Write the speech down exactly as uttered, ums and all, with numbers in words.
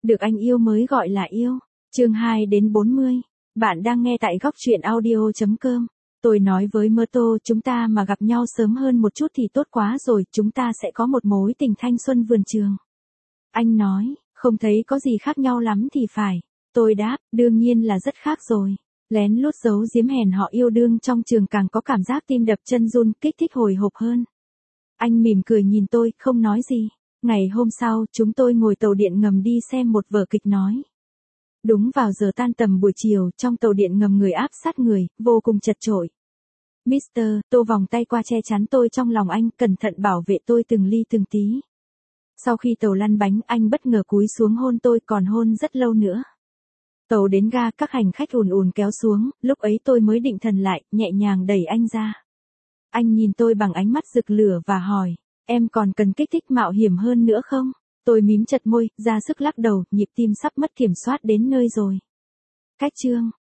Được anh yêu mới gọi là yêu. Chương hai đến bốn mươi. Bạn đang nghe tại góc truyện audio chấm com. Tôi nói với Mơ Tô, chúng ta mà gặp nhau sớm hơn một chút thì tốt quá rồi, chúng ta sẽ có một mối tình thanh xuân vườn trường. Anh nói, không thấy có gì khác nhau lắm thì phải. Tôi đáp, đương nhiên là rất khác rồi. Lén lút giấu giếm hẹn họ yêu đương trong trường càng có cảm giác tim đập chân run, kích thích hồi hộp hơn. Anh mỉm cười nhìn tôi, không nói gì. Ngày hôm sau, chúng tôi ngồi tàu điện ngầm đi xem một vở kịch nói. Đúng vào giờ tan tầm buổi chiều, trong tàu điện ngầm người áp sát người, vô cùng chật chội. Mister Tô vòng tay qua che chắn tôi trong lòng anh, cẩn thận bảo vệ tôi từng ly từng tí. Sau khi tàu lăn bánh, anh bất ngờ cúi xuống hôn tôi, còn hôn rất lâu nữa. Tàu đến ga, các hành khách ùn ùn kéo xuống, lúc ấy tôi mới định thần lại, nhẹ nhàng đẩy anh ra. Anh nhìn tôi bằng ánh mắt rực lửa và hỏi, em còn cần kích thích mạo hiểm hơn nữa không? Tôi mím chặt môi, ra sức lắc đầu, nhịp tim sắp mất kiểm soát đến nơi rồi. Cách chương